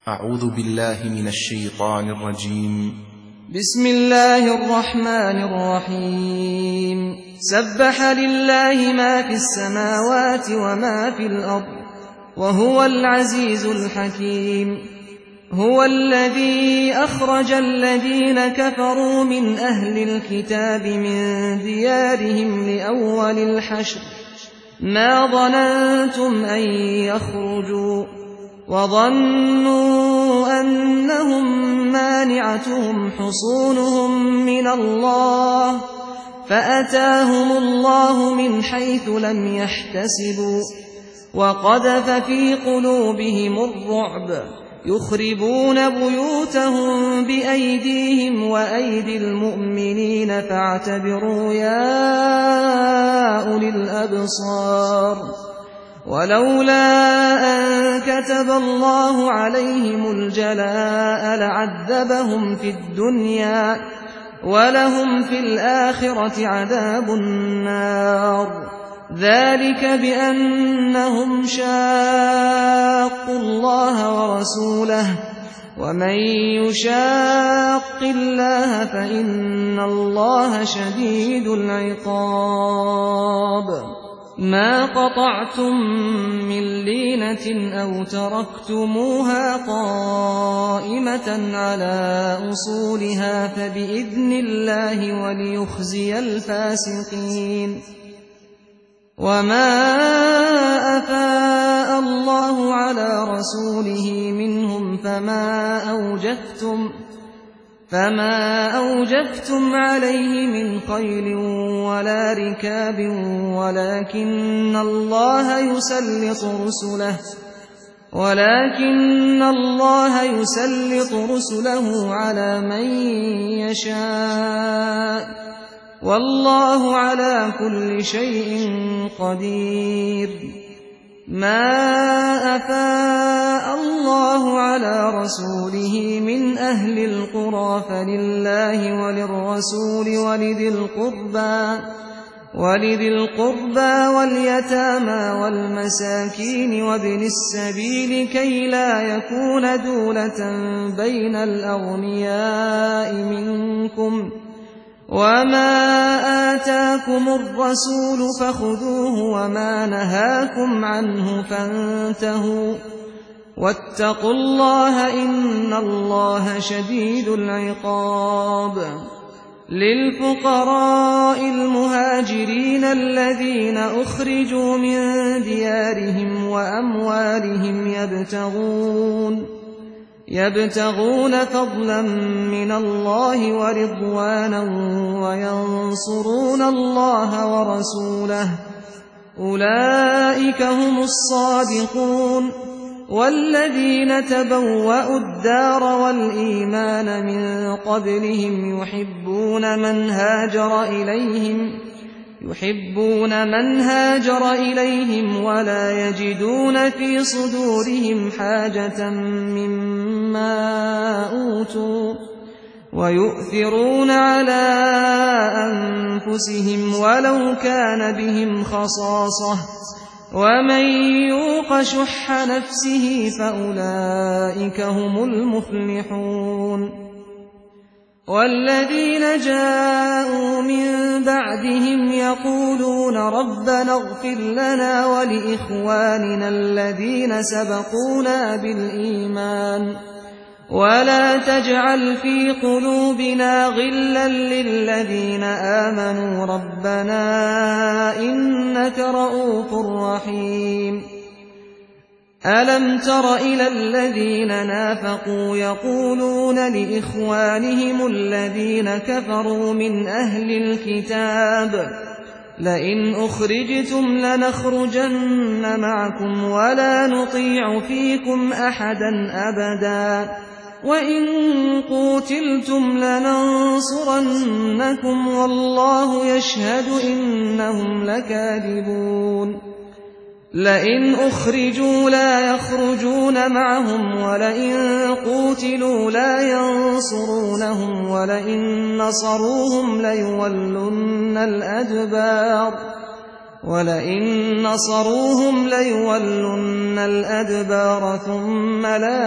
أعوذ بالله من الشيطان الرجيم. بسم الله الرحمن الرحيم. سبح لله ما في السماوات وما في الأرض وهو العزيز الحكيم. هو الذي أخرج الذين كفروا من أهل الكتاب من ديارهم لأول الحشر ما ظننتم أن يخرجوا وظنوا أنهم مانعتهم حصونهم من الله فأتاهم الله من حيث لم يحتسبوا وقذف في قلوبهم الرعب يخربون بيوتهم بأيديهم وأيدي المؤمنين فاعتبروا يا أولي الأبصار. ولولا أن كتب الله عليهم الجلاء لعذبهم في الدنيا ولهم في الآخرة عذاب النار. ذلك بأنهم شاقوا الله ورسوله ومن يشاق الله فإن الله شديد العقاب. ما قطعتم من لينة أو تركتموها قائمة على أصولها فبإذن الله وليخزي الفاسقين. وما أفاء الله على رسوله منهم فما أوجفتم عليه من خيل ولا ركاب ولكن الله يسلط رسله على من يشاء والله على كل شيء قدير. ما أفاء الله على رسوله من أهل القرى فلله وللرسول ولذي القربى واليتامى والمساكين وابن السبيل كي لا يكون دولة بين الأغنياء منكم. وما آتاكم الرسول فخذوه وما نهاكم عنه فانتهوا واتقوا الله إن الله شديد العقاب. للفقراء المهاجرين الذين أخرجوا من ديارهم وأموالهم يبتغون فضلا من الله ورضوانا وينصرون الله ورسوله أولئك هم الصادقون. والذين تبوأوا الدار والإيمان من قبلهم يحبون من هاجر إليهم ولا يجدون في صدورهم حاجة مما أوتوا ويؤثرون على أنفسهم ولو كان بهم خصاصة ومن يوق شح نفسه فأولئك هم المفلحون. والذين جاءوا من بعدهم يقولون ربنا اغفر لنا ولإخواننا الذين سبقونا بالإيمان ولا تجعل في قلوبنا غلا للذين آمنوا ربنا إنك رؤوف رحيم. ألم تر إلى الذين نافقوا يقولون لإخوانهم الذين كفروا من أهل الكتاب لئن أخرجتم لنخرجن معكم ولا نطيع فيكم أحدا أبدا وإن قوتلتم لننصرنكم والله يشهد إنهم لكاذبون. لئن أخرجوا لا يخرجون معهم ولئن قوتلوا لا ينصرونهم ولئن نصروهم ليولن الأدبار ولئن نصروهم ليولن الأدبار ثم لا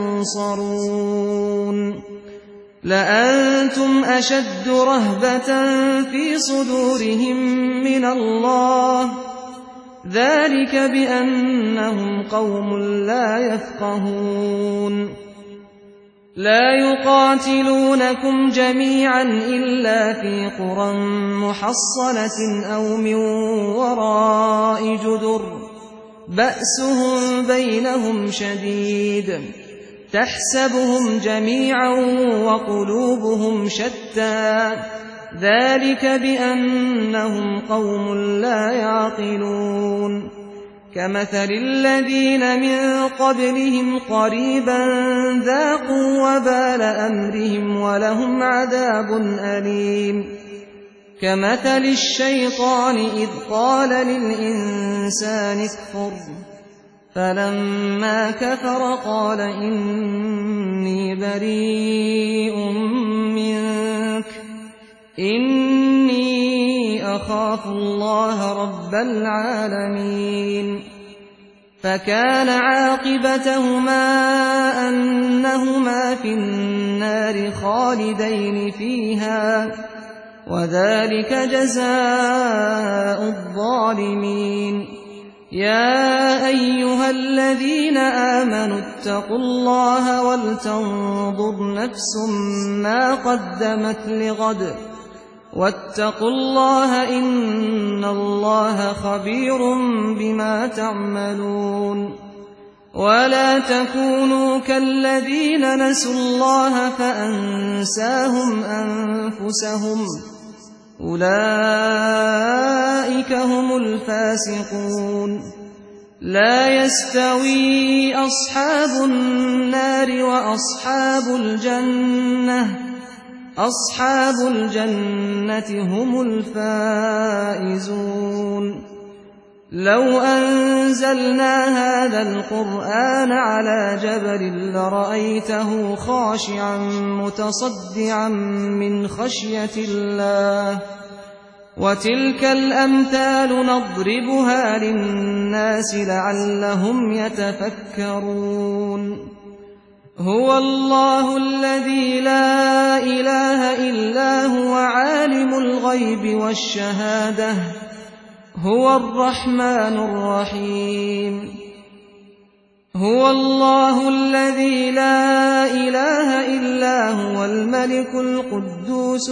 ينصرون لأنتم أشد رهبة في صدورهم من الله ذلك بأنهم قوم لا يفقهون لا يقاتلونكم جميعا إلا في قرى محصنة أو من وراء جدر بأسهم بينهم شديد تحسبهم جميعا وقلوبهم شتى ذلك بأنهم قوم لا يعقلون كمثل الذين من قبلهم قريبا ذاقوا وبال أمرهم ولهم عذاب أليم كمثل الشيطان إذ قال للإنسان اكفر فلما كفر قال إني بريء منك إني أخاف الله رب العالمين فكان عاقبتهما أنهما في النار خالدين فيها وذلك جزاء الظالمين يا أيها الذين آمنوا اتقوا الله ولتنظر نفس ما قدمت لغد واتقوا الله إن الله خبير بما تعملون ولا تكونوا كالذين نسوا الله فأنساهم أنفسهم أولئك هم الفاسقون لا يستوي أصحاب النار وأصحاب الجنة هم الفائزون لو أنزلنا هذا القرآن على جبل لرأيته خاشعا متصدعا من خشية الله وتلك الأمثال نضربها للناس لعلهم يتفكرون هو الله الذي لا إله إلا هو عالم الغيب والشهادة هو الرحمن الرحيم هو الله الذي لا إله إلا هو الملك القدوس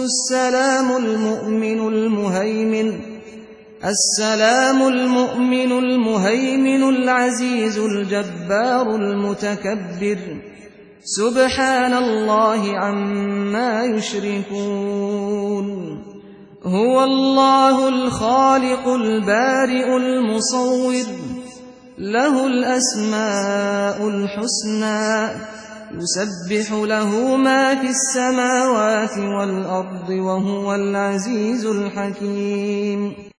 السلام المؤمن المهيمن العزيز الجبار المتكبر سبحان الله عما يشركون هو الله الخالق البارئ المصور له الأسماء الحسنى يسبح له ما في السماوات والأرض وهو العزيز الحكيم